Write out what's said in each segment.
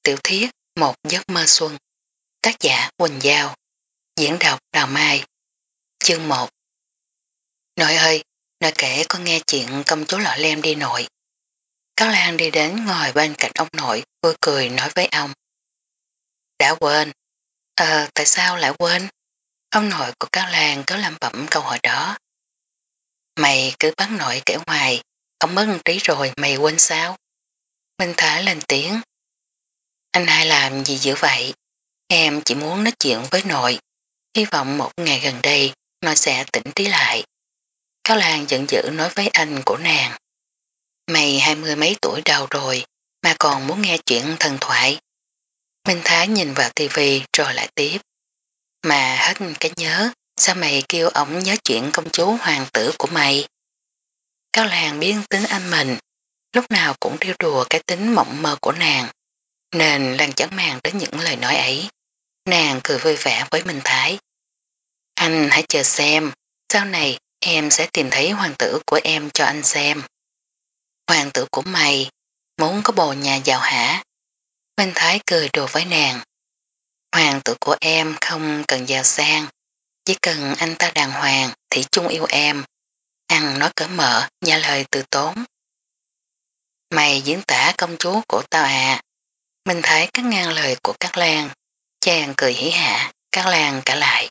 tiểu thuyết Một giấc mơ xuân. Tác giả Quỳnh Giao. Diễn đọc Đào Mai. Chương 1. Nội ơi, nội kể con nghe chuyện công chúa Lọ Lem đi nội. Cáo Lan đi đến ngồi bên cạnh ông nội, vui cười nói với ông. Đã quên. Tại sao lại quên? Ông nội của Cáo Lan cứ lẩm bẩm câu hỏi đó. Mày cứ bắt nội kể hoài, ông mất trí rồi mày quên sao? Minh Thái lên tiếng. Anh hai làm gì dữ vậy? Em chỉ muốn nói chuyện với nội. Hy vọng một ngày gần đây nội sẽ tỉnh trí lại. Cáo Lan giận dữ nói với anh của nàng. Mày 20 mấy tuổi đầu rồi mà còn muốn nghe chuyện thần thoại. Minh Thái nhìn vào tivi rồi lại tiếp. Mà hết cái nhớ, sao mày kêu ổng nhớ chuyện công chúa hoàng tử của mày? Cáo Lan biết tính anh mình, lúc nào cũng trêu đùa cái tính mộng mơ của nàng, nên Lan chẳng màng đến những lời nói ấy. Nàng cười vui vẻ với Minh Thái. Anh hãy chờ xem, sau này em sẽ tìm thấy hoàng tử của em cho anh xem. Hoàng tử của mày, muốn có bồ nhà giàu hả? Minh Thái cười đùa với nàng. Hoàng tử của em không cần giàu sang, chỉ cần anh ta đàng hoàng thì chung yêu em. Ăn nói cởi mở, nhà lời từ tốn. Mày diễn tả công chúa của tao à? Minh Thái cắt ngang lời của Cát Lan. Chàng cười hỉ hả, Cát Lan cả lại.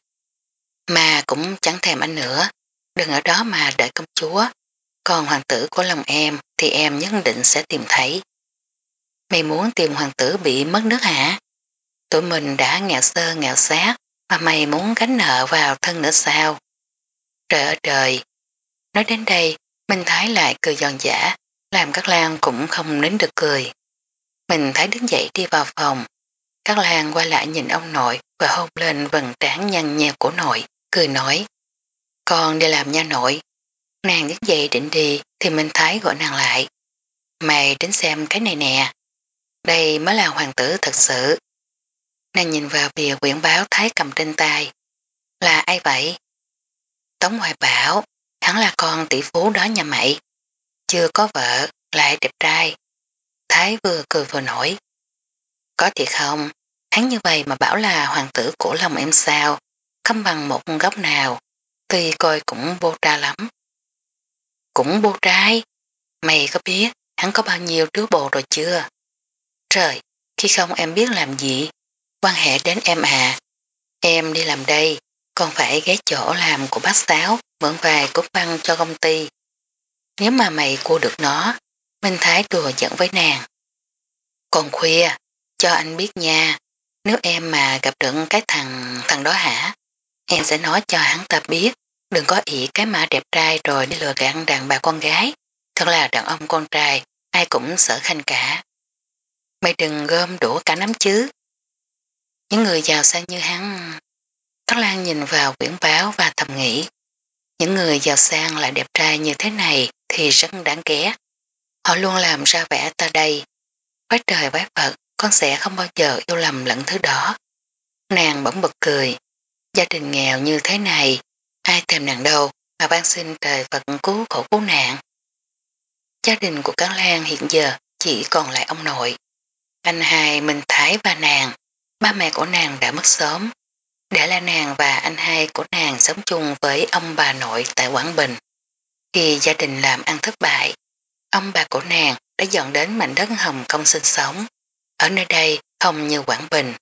Mà cũng chẳng thèm anh nữa, đừng ở đó mà đợi công chúa, còn hoàng tử của lòng em thì em nhất định sẽ tìm thấy. Mày muốn tìm hoàng tử bị mất nước hả? Tụi mình đã nghèo sơ nghèo xác mà mày muốn gánh nợ vào thân nữa sao? Trời ơi trời! Nói đến đây, Minh Thái lại cười giòn giả, làm Cát Lan cũng không nín được cười. Minh Thái đứng dậy đi vào phòng, Cát Lan quay lại nhìn ông nội và hôn lên vầng trán nhăn nheo của nội, cười nói. Con đi làm nha nội. Nàng đứng dậy định đi thì Minh Thái gọi nàng lại. Mày đến xem cái này nè. Đây mới là hoàng tử thật sự. Nàng nhìn vào bìa quyển báo Thái cầm trên tay. Là ai vậy? Tống Hoài Bảo, hắn là con tỷ phú đó nhà mày. Chưa có vợ, lại đẹp trai. Thái vừa cười vừa nổi. Có thiệt không? Hắn như vậy mà bảo là hoàng tử của lòng em sao? Không bằng một góc nào. Tuy coi cũng vô tra lắm. Cũng vô trai. Mày có biết hắn có bao nhiêu đứa bồ rồi chưa? Trời, khi không em biết làm gì? Quan hệ đến em à. Em đi làm đây, còn phải ghé chỗ làm của bác Sáu, mượn vài cúp băng cho công ty. Nếu mà mày cua được nó, Minh Thái đùa giận với nàng. Còn khuya, cho anh biết nha, nếu em mà gặp được cái thằng đó hả, em sẽ nói cho hắn ta biết, đừng có ỷ cái mã đẹp trai rồi đi lừa gạt đàn bà con gái. Thật là đàn ông con trai, ai cũng sợ khanh cả. Mày đừng gom đũa cả nắm chứ. Những người giàu sang như hắn. Tóc Lan nhìn vào quyển báo và thầm nghĩ. Những người giàu sang lại đẹp trai như thế này thì rất đáng ghét. Họ luôn làm ra vẻ ta đây. Với trời với Phật, con sẽ không bao giờ yêu lầm lẫn thứ đó. Nàng bỗng bật cười. Gia đình nghèo như thế này, ai thèm nàng đâu mà van xin trời Phật cứu khổ cứu nạn. Gia đình của Cát Lan hiện giờ chỉ còn lại ông nội. Anh hai, Minh Thái và nàng, ba mẹ của nàng đã mất sớm. Để là nàng và anh hai của nàng sống chung với ông bà nội tại Quảng Bình. Khi gia đình làm ăn thất bại, ông bà của nàng đã dọn đến mảnh đất Hồng Kông sinh sống. Ở nơi đây không như Quảng Bình.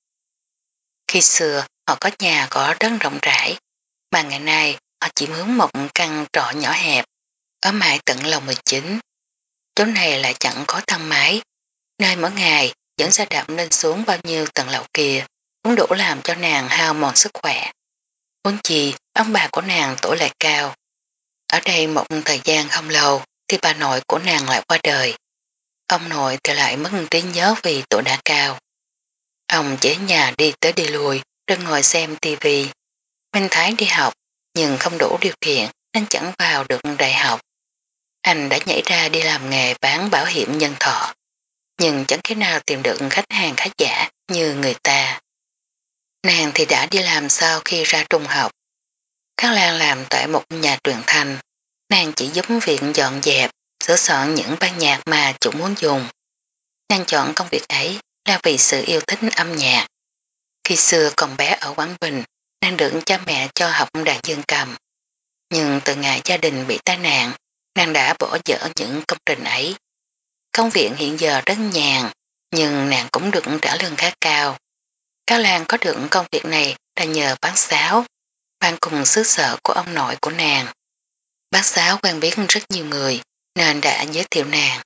Khi xưa họ có nhà có đất rộng rãi, mà ngày nay họ chỉ mướn một căn trọ nhỏ hẹp, ở mãi tận lầu 19. Chỗ này lại chẳng có thang máy, nơi mỗi ngày dẫn xe đạp lên xuống bao nhiêu tầng lầu kia, cũng đủ làm cho nàng hao mòn sức khỏe. Huống chi, ông bà của nàng tuổi lại cao. Ở đây một thời gian không lâu thì bà nội của nàng lại qua đời. Ông nội thì lại mất trí nhớ vì tuổi đã cao. Ông chỉ ở nhà đi tới đi lui, rồi ngồi xem tivi. Minh Thái đi học, nhưng không đủ điều kiện nên chẳng vào được đại học. Anh đã nhảy ra đi làm nghề bán bảo hiểm nhân thọ, nhưng chẳng cái nào tìm được khách hàng khá giả như người ta. Nàng thì đã đi làm sau khi ra trung học. Cát Lan làm tại một nhà truyền thanh, nàng chỉ giúp việc dọn dẹp, sửa soạn những ban nhạc mà chủ muốn dùng. Nàng chọn công việc ấy là vì sự yêu thích âm nhạc. Khi xưa còn bé ở Quảng Bình, nàng được cha mẹ cho học đàn dương cầm. Nhưng từ ngày gia đình bị tai nạn, nàng đã bỏ dở những công trình ấy. Công việc hiện giờ rất nhàn, nhưng nàng cũng được trả lương khá cao. Cao Lan có được công việc này là nhờ bác Sáu, bạn cùng xứ sở của ông nội của nàng. Bác Sáu quen biết rất nhiều người, nên đã giới thiệu nàng.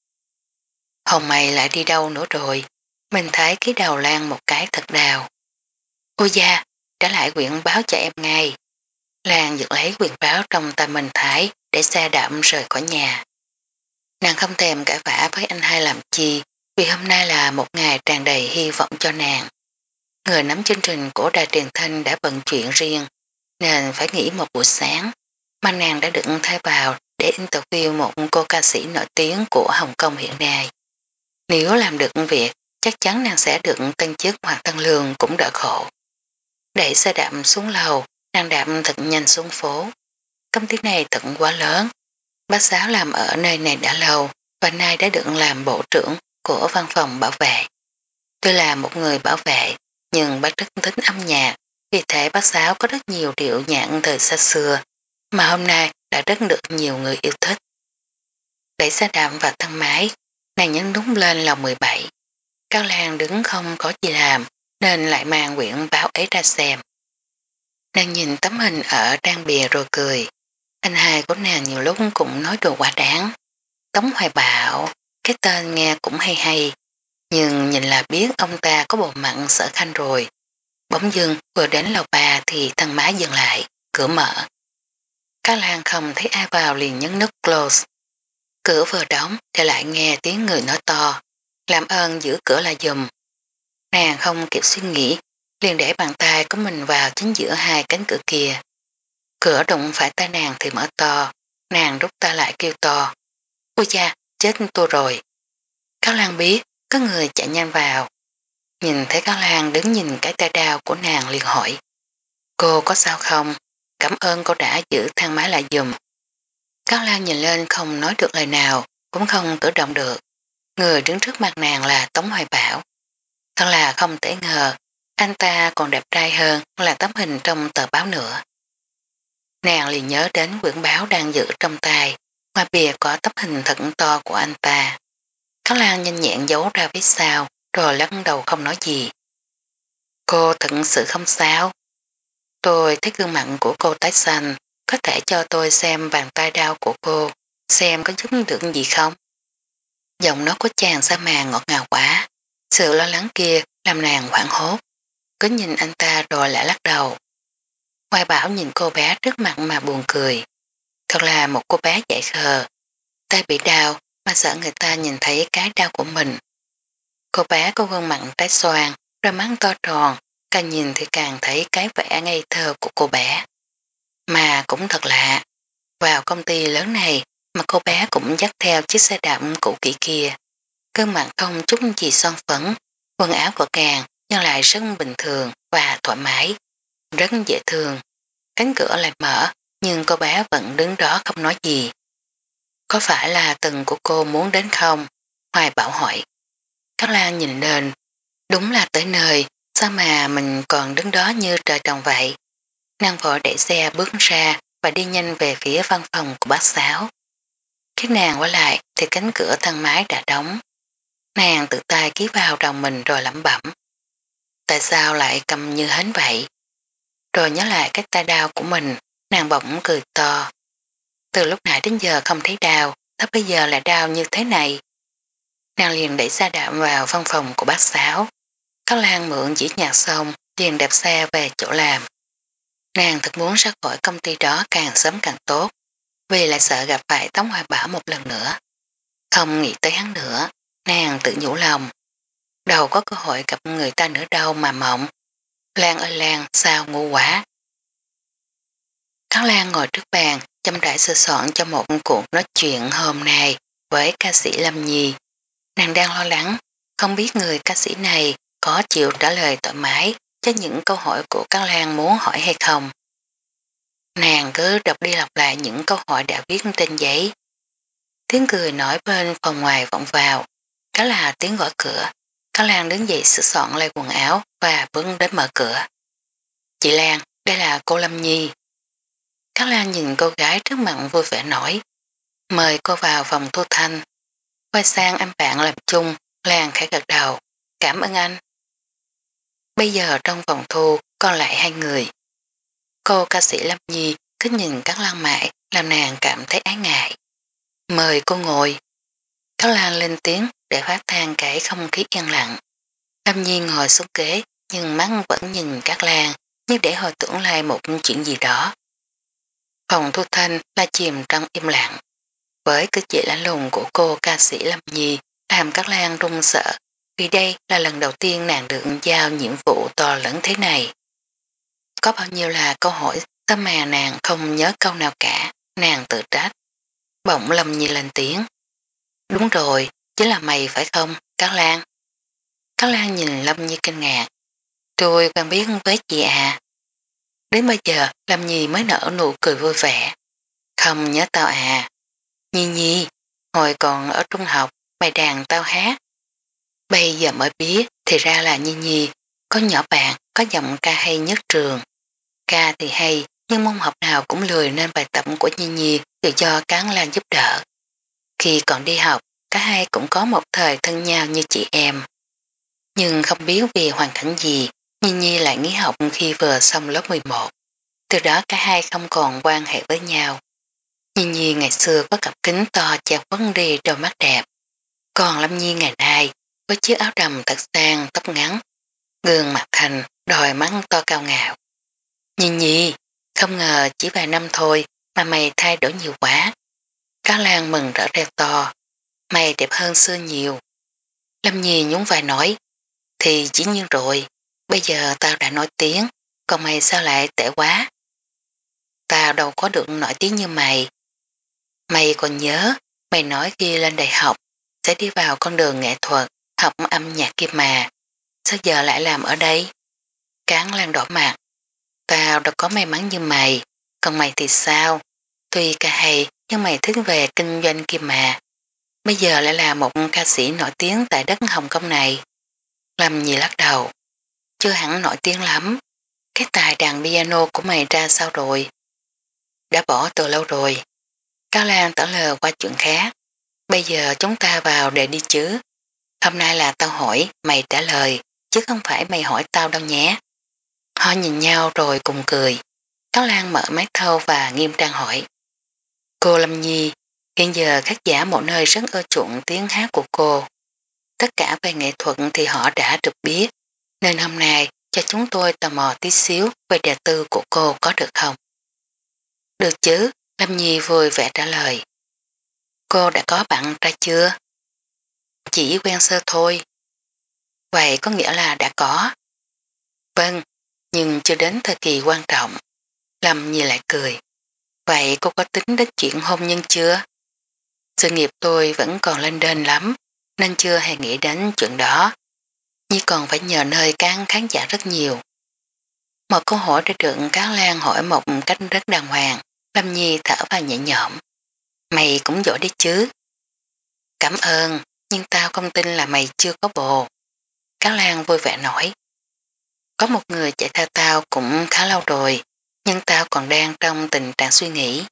Hồng mày lại đi đâu nữa rồi? Mình thấy cái đầu Lan một cái thật đào. Ôi da, trả lại quyển báo cho em ngay. Lan giật lấy quyển báo trong tay mình Thái để xe đạm rời khỏi nhà. Nàng không thèm cãi vã với anh hai làm chi, vì hôm nay là một ngày tràn đầy hy vọng cho nàng. Người nắm chương trình của đài truyền thanh đã bận chuyện riêng, nên phải nghỉ một buổi sáng, mà nàng đã được thay vào để interview một cô ca sĩ nổi tiếng của Hồng Kông hiện nay. Nếu làm được việc, chắc chắn nàng sẽ được tăng chức hoặc tăng lương cũng đỡ khổ. Đẩy xe đạp xuống lầu, nàng đạp thật nhanh xuống phố. Công ty này thật quá lớn. Bác Sáu làm ở nơi này đã lâu và nay đã được làm bộ trưởng của văn phòng bảo vệ. Tôi là một người bảo vệ, nhưng bác rất thích âm nhạc, vì thế bác Sáu có rất nhiều điệu nhạc thời xa xưa, mà hôm nay đã rất được nhiều người yêu thích. Đẩy xe đạp vào thang máy, nàng nhấn đúng lên lầu 17. Cao Lan đứng không có gì làm, nên lại mang quyển báo ấy ra xem. Nàng nhìn tấm hình ở trang bìa rồi cười. Anh hai của nàng nhiều lúc cũng nói đồ quá đáng. Tống Hoài Bảo, cái tên nghe cũng hay hay, nhưng nhìn là biết ông ta có bộ mặn Sở Khanh rồi. Bỗng dưng vừa đến lầu 3 thì thang máy dừng lại, cửa mở. Cá Lan không thấy ai vào liền nhấn nút close. Cửa vừa đóng thì lại nghe tiếng người nói to, làm ơn giữ cửa lại giùm. Nàng không kịp suy nghĩ, liền để bàn tay của mình vào chính giữa hai cánh cửa kia. Cửa đụng phải tay nàng thì mở to, nàng rút tay lại kêu to. Ôi cha, chết tôi rồi. Cao Lan biết, có người chạy nhanh vào. Nhìn thấy Cao Lan đứng nhìn cái tay đao của nàng liền hỏi. Cô có sao không? Cảm ơn cô đã giữ thang máy lại giùm. Cao Lan nhìn lên không nói được lời nào, cũng không cử động được. Người đứng trước mặt nàng là Tống Hoài Bảo. Thật là không thể ngờ, anh ta còn đẹp trai hơn là tấm hình trong tờ báo nữa. Nàng liền nhớ đến quyển báo đang giữ trong tay, ngoài bìa có tấm hình thật to của anh ta. Cao Lan nhanh nhẹn giấu ra phía sau, rồi lắc đầu không nói gì. Cô thật sự không sao. Tôi thấy gương mặt của cô tái xanh, có thể cho tôi xem bàn tay đau của cô, xem có giúp được gì không? Giọng nói của chàng sa màng ngọt ngào quá, sự lo lắng kia làm nàng hoảng hốt, cứ nhìn anh ta rồi lại lắc đầu. Hoài Bảo nhìn cô bé trước mặt mà buồn cười, thật là một cô bé dại khờ, tay bị đau mà sợ người ta nhìn thấy cái đau của mình. Cô bé có gương mặt tái xoan, đôi mắt to tròn, càng nhìn thì càng thấy cái vẻ ngây thơ của cô bé. Mà cũng thật lạ, vào công ty lớn này mà cô bé cũng dắt theo chiếc xe đạp cũ kỹ kia. Gương mặt không chút gì son phấn, quần áo của càng nhưng lại rất bình thường và thoải mái, rất dễ thương. Cánh cửa lại mở, nhưng cô bé vẫn đứng đó không nói gì. Có phải là từng của cô muốn đến không? Hoài Bảo hỏi. Cát Lan nhìn lên, đúng là tới nơi, sao mà mình còn đứng đó như trời trồng vậy. Nàng vội đẩy xe bước ra và đi nhanh về phía văn phòng của bác Sáu. Khi nàng quay lại thì cánh cửa thang máy đã đóng. Nàng tự tay ký vào đầu mình rồi lẩm bẩm. Tại sao lại cầm như hến vậy? Rồi nhớ lại cái tay đau của mình, nàng bỗng cười to. Từ lúc nãy đến giờ không thấy đau, thế bây giờ lại đau như thế này. Nàng liền đẩy xe đạp vào văn phòng của bác Sáu. Cao Lan mượn chỉ nhạc xong liền đạp xe về chỗ làm. Nàng thật muốn ra khỏi công ty đó càng sớm càng tốt, vì lại sợ gặp phải Tống Hoài Bảo một lần nữa. Không nghĩ tới hắn nữa, nàng tự nhủ lòng. Đâu có cơ hội gặp người ta nữa đâu mà mộng. Lan ơi Lan, sao ngu quá. Cao Lan ngồi trước bàn, chăm rãi sơ soạn cho một cuộc nói chuyện hôm nay với ca sĩ Lâm Nhi. Nàng đang lo lắng, không biết người ca sĩ này có chịu trả lời thoải mái cho những câu hỏi của Cao Lan muốn hỏi hay không. Nàng cứ đọc đi lặp lại những câu hỏi đã viết trên giấy. Tiếng cười nói bên phòng ngoài vọng vào, đó là tiếng gõ cửa. Cá Lan đứng dậy sửa soạn lại quần áo và bước đến mở cửa. Chị Lan, đây là cô Lâm Nhi. Cá Lan nhìn cô gái trước mặt vui vẻ nói. Mời cô vào phòng thu thanh. Quay sang anh bạn làm chung, Lan khẽ gật đầu. Cảm ơn anh. Bây giờ trong phòng thu còn lại hai người. Cô ca sĩ Lâm Nhi cứ nhìn Cát Lan mãi làm nàng cảm thấy ái ngại. Mời cô ngồi. Cát Lan lên tiếng để phá tan cái không khí yên lặng. Lâm Nhi ngồi xuống ghế nhưng mắt vẫn nhìn Cát Lan như để hồi tưởng lại một chuyện gì đó. Phòng thu thanh là chìm trong im lặng. Với cử chỉ lạnh lùng của cô ca sĩ Lâm Nhi làm Cát Lan run sợ vì đây là lần đầu tiên nàng được giao nhiệm vụ to lớn thế này. Có bao nhiêu là câu hỏi tâm mà nàng không nhớ câu nào cả, nàng tự trách. Bỗng Lâm Nhi lên tiếng. Đúng rồi, chính là mày phải không, Cát Lan? Cát Lan nhìn Lâm Nhi kinh ngạc. Tôi quen biết với chị à. Đến bây giờ Lâm Nhi mới nở nụ cười vui vẻ. Không nhớ tao à. Nhi Nhi, hồi còn ở trung học, mày đàn tao hát. Bây giờ mới biết thì ra là Nhi Nhi, có nhỏ bạn, có giọng ca hay nhất trường. Ca thì hay, nhưng môn học nào cũng lười nên bài tập của Nhi Nhi đều do Cát Lan giúp đỡ. Khi còn đi học, cả hai cũng có một thời thân nhau như chị em. Nhưng không biết vì hoàn cảnh gì, Nhi Nhi lại nghỉ học khi vừa xong lớp 11. Từ đó cả hai không còn quan hệ với nhau. Nhi Nhi ngày xưa có cặp kính to che vấn đi đôi mắt đẹp. Còn Lâm Nhi ngày nay với chiếc áo đầm thật sang tóc ngắn, gương mặt thành, đôi mắt to cao ngạo. Nhi Nhi, không ngờ chỉ vài năm thôi mà mày thay đổi nhiều quá. Cá Lan mừng rỡ reo to. Mày đẹp hơn xưa nhiều. Lâm Nhi nhún vai nói. Thì chỉ nhiên rồi, bây giờ tao đã nổi tiếng, còn mày sao lại tệ quá? Tao đâu có được nổi tiếng như mày. Mày còn nhớ, mày nói khi lên đại học sẽ đi vào con đường nghệ thuật, học âm nhạc kia mà. Sao giờ lại làm ở đây? Cán Lan đỏ mặt. Tao đâu có may mắn như mày, còn mày thì sao? Tuy ca hay nhưng mày thích về kinh doanh kia mà. Bây giờ lại là một ca sĩ nổi tiếng tại đất Hồng Kông này. Lâm Nhi lắc đầu. Chưa hẳn nổi tiếng lắm. Cái tài đàn piano của mày ra sao rồi? Đã bỏ từ lâu rồi. Cao Lan tỏ lờ qua chuyện khác. Bây giờ chúng ta vào để đi chứ. Hôm nay là tao hỏi, mày trả lời, chứ không phải mày hỏi tao đâu nhé. Họ nhìn nhau rồi cùng cười. Cao Lan mở mắt thâu và nghiêm trang hỏi. Cô Lâm Nhi, hiện giờ khán giả một nơi rất ưa chuộng tiếng hát của cô. Tất cả về nghệ thuật thì họ đã được biết, nên hôm nay cho chúng tôi tò mò tí xíu về đời tư của cô có được không? Được chứ, Lâm Nhi vui vẻ trả lời. Cô đã có bạn trai chưa? Chỉ quen sơ thôi. Vậy có nghĩa là đã có. Vâng, nhưng chưa đến thời kỳ quan trọng. Lâm Nhi lại cười. Vậy cô có tính đến chuyện hôn nhân chưa? Sự nghiệp tôi vẫn còn lên đên lắm, nên chưa hề nghĩ đến chuyện đó. Nhi còn phải nhờ nơi các khán giả rất nhiều. Một câu hỏi đã được Cát Lan hỏi một cách rất đàng hoàng. Lâm Nhi thở vào nhẹ nhõm. Mày cũng giỏi đấy chứ. Cảm ơn, nhưng tao không tin là mày chưa có bồ. Cát Lan vui vẻ nói. Có một người chạy theo tao cũng khá lâu rồi, nhưng tao còn đang trong tình trạng suy nghĩ.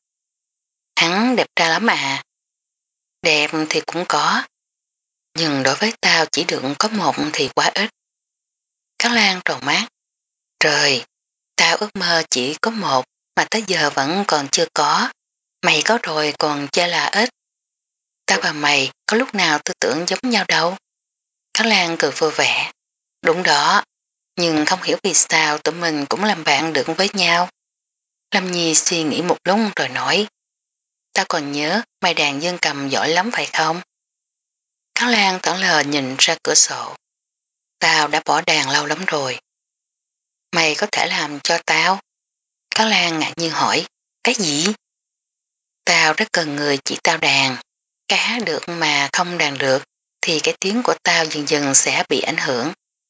Hắn đẹp trai lắm à. Đẹp thì cũng có, nhưng đối với tao chỉ được có một thì quá ít. Cát Lan tròn mắt. Trời, tao ước mơ chỉ có một mà tới giờ vẫn còn chưa có. Mày có rồi còn chê là ít. Tao và mày có lúc nào tư tưởng giống nhau đâu. Cát Lan cười vui vẻ. Đúng đó, nhưng không hiểu vì sao tụi mình cũng làm bạn được với nhau. Lâm Nhi suy nghĩ một lúc rồi nói. Tao còn nhớ mày đàn dương cầm giỏi lắm phải không? Cát Lan thẫn lờ nhìn ra cửa sổ. Tao đã bỏ đàn lâu lắm rồi. Mày có thể làm cho tao? Cát Lan ngạc nhiên hỏi. Cái gì? Tao rất cần người chỉ tao đàn. Cái hát được mà không đàn được thì cái tiếng của tao dần dần sẽ bị ảnh hưởng.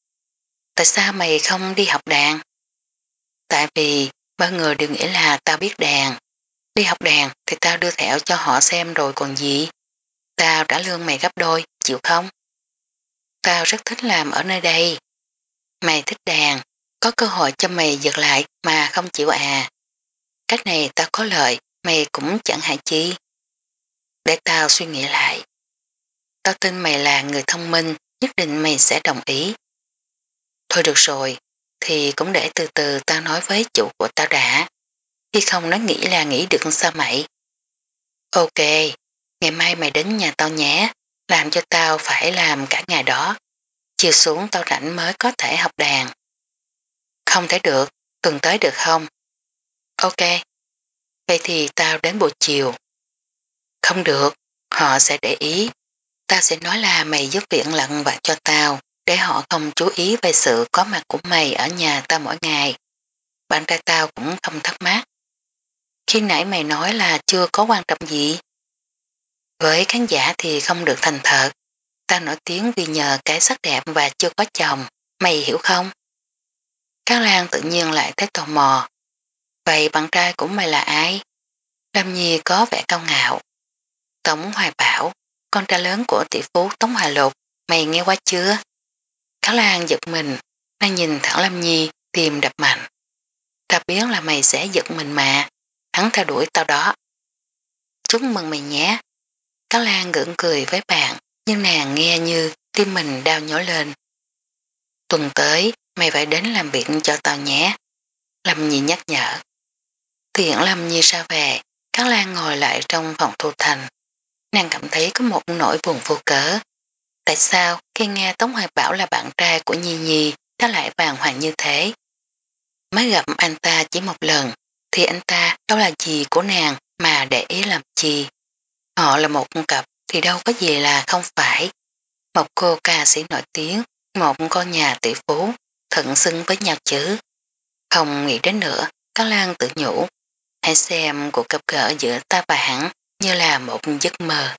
Tại sao mày không đi học đàn? Tại vì bao người đều nghĩ là tao biết đàn. Đi học đàn thì tao đưa thẻo cho họ xem rồi còn gì. Tao trả lương mày gấp đôi, chịu không? Tao rất thích làm ở nơi đây. Mày thích đàn, có cơ hội cho mày giật lại mà không chịu à. Cách này tao có lợi, mày cũng chẳng hại chi. Để tao suy nghĩ lại. Tao tin mày là người thông minh, nhất định mày sẽ đồng ý. Thôi được rồi, thì cũng để từ từ tao nói với chủ của tao đã. Khi không nó nghĩ là nghĩ được sao mày. Ok, ngày mai mày đến nhà tao nhé, làm cho tao phải làm cả ngày đó. Chiều xuống tao rảnh mới có thể học đàn. Không thể được, tuần tới được không? Ok, vậy thì tao đến buổi chiều. Không được, họ sẽ để ý. Tao sẽ nói là mày giúp việc lặt vặt cho tao, để họ không chú ý về sự có mặt của mày ở nhà tao mỗi ngày. Bạn trai tao cũng không thắc mắc. Khi nãy mày nói là chưa có quan trọng gì. Với khán giả thì không được thành thật. Tao nổi tiếng vì nhờ cái sắc đẹp và chưa có chồng. Mày hiểu không? Cao Lan tự nhiên lại thấy tò mò. Vậy bạn trai của mày là ai? Lâm Nhi có vẻ cao ngạo. Tống Hoài Bảo, con trai lớn của tỷ phú Tống Hoài Lục, mày nghe qua chưa? Cao Lan giật mình, đang nhìn thẳng Lâm Nhi, tìm đập mạnh. Tao biết là mày sẽ giật mình mà, hắn theo đuổi tao đó. Chúc mừng mày nhé. Cao Lan gượng cười với bạn, nhưng nàng nghe như tim mình đau nhói lên. Tuần tới, mày phải đến làm việc cho tao nhé. Lâm Nhi nhắc nhở. Tiện Lâm Nhi ra về, Cao Lan ngồi lại trong phòng thu thành. Nàng cảm thấy có một nỗi buồn vô cớ. Tại sao khi nghe Tống Hoài Bảo là bạn trai của Nhi Nhi nó lại bàng hoàng như thế? Mới gặp anh ta chỉ một lần thì anh ta đâu là gì của nàng mà để ý làm chi. Họ là một cặp thì đâu có gì là không phải. Một cô ca sĩ nổi tiếng, một con nhà tỷ phú, thận xưng với nhau chứ. Không nghĩ đến nữa, Cao Lan tự nhủ. Hãy xem cuộc gặp gỡ giữa ta và hắn như là một giấc mơ.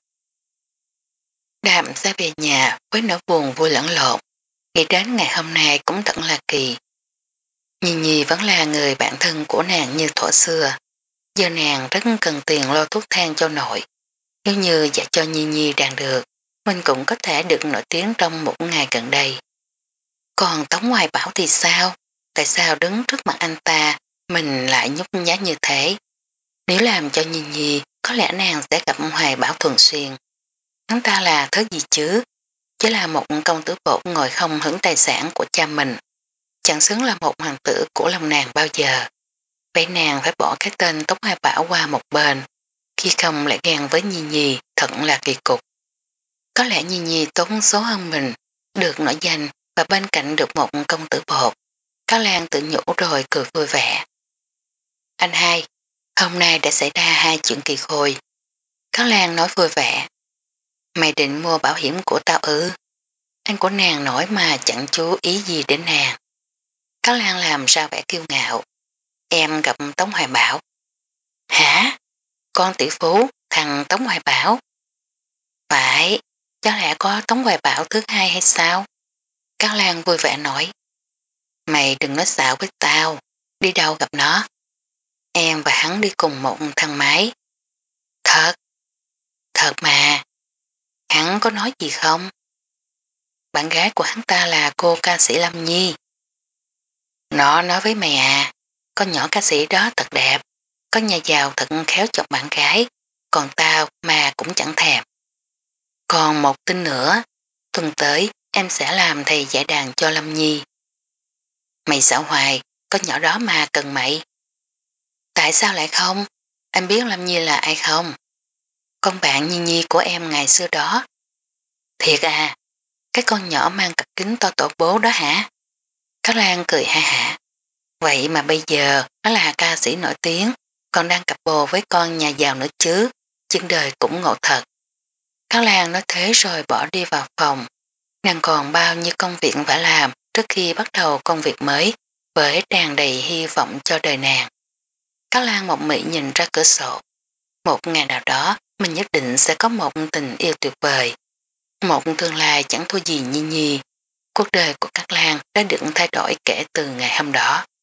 Đàm ra về nhà với nỗi buồn vui lẫn lộn. Nghĩ đến ngày hôm nay cũng thật là kỳ. Nhi Nhi vẫn là người bạn thân của nàng như thuở xưa. Giờ nàng rất cần tiền lo thuốc thang cho nội. Nếu như dạy cho Nhi Nhi đàn được, mình cũng có thể được nổi tiếng trong một ngày gần đây. Còn Tống Hoài Bảo thì sao? Tại sao đứng trước mặt anh ta mình lại nhút nhát như thế? Nếu làm cho Nhi Nhi, có lẽ nàng sẽ gặp Hoài Bảo thường xuyên. Hắn ta là thứ gì chứ? Chỉ là một công tử bột ngồi không hưởng tài sản của cha mình. Chẳng xứng là một hoàng tử của lòng nàng bao giờ. Vậy nàng phải bỏ cái tên Tống Hoài Bảo qua một bên. Khi không lại ghen với Nhi Nhi thật là kỳ cục. Có lẽ Nhi Nhi tốn số hơn mình, được nổi danh và bên cạnh được một công tử bột. Cao Lan tự nhủ rồi cười vui vẻ. Anh hai, hôm nay đã xảy ra hai chuyện kỳ khôi. Cao Lan nói vui vẻ. Mày định mua bảo hiểm của tao ư? Anh của nàng nói mà chẳng chú ý gì đến nàng. Cao Lan làm ra vẻ kiêu ngạo. Em gặp Tống Hoài Bảo. Hả? Con tỷ phú, thằng Tống Hoài Bảo. Phải, chắc lẽ có Tống Hoài Bảo thứ hai hay sao? Cao Lan vui vẻ nói. Mày đừng nói xạo với tao, đi đâu gặp nó. Em và hắn đi cùng một thang máy. Thật, thật mà. Hắn có nói gì không? Bạn gái của hắn ta là cô ca sĩ Lâm Nhi. Nó nói với mày à, con nhỏ ca sĩ đó thật đẹp, có nhà giàu thật khéo chọn bạn gái, còn tao mà cũng chẳng thèm. Còn một tin nữa, tuần tới em sẽ làm thầy dạy đàn cho Lâm Nhi. Mày xạo hoài, con nhỏ đó mà cần mày. Tại sao lại không? Em biết Lâm Nhi là ai không? Con bạn Nhi Nhi của em ngày xưa đó. Thiệt à, cái con nhỏ mang cặp kính to tổ bố đó hả? Cá Lan cười ha hả. Vậy mà bây giờ nó là ca sĩ nổi tiếng, còn đang cặp bồ với con nhà giàu nữa chứ, chân đời cũng ngộ thật. Cao Lan nói thế rồi bỏ đi vào phòng, nàng còn bao nhiêu công việc phải làm trước khi bắt đầu công việc mới, với tràn đầy hy vọng cho đời nàng. Cao Lan một mị nhìn ra cửa sổ, một ngày nào đó mình nhất định sẽ có một tình yêu tuyệt vời, một tương lai chẳng thua gì Nhi Nhi. Cuộc đời của Cát Lan đã được thay đổi kể từ ngày hôm đó.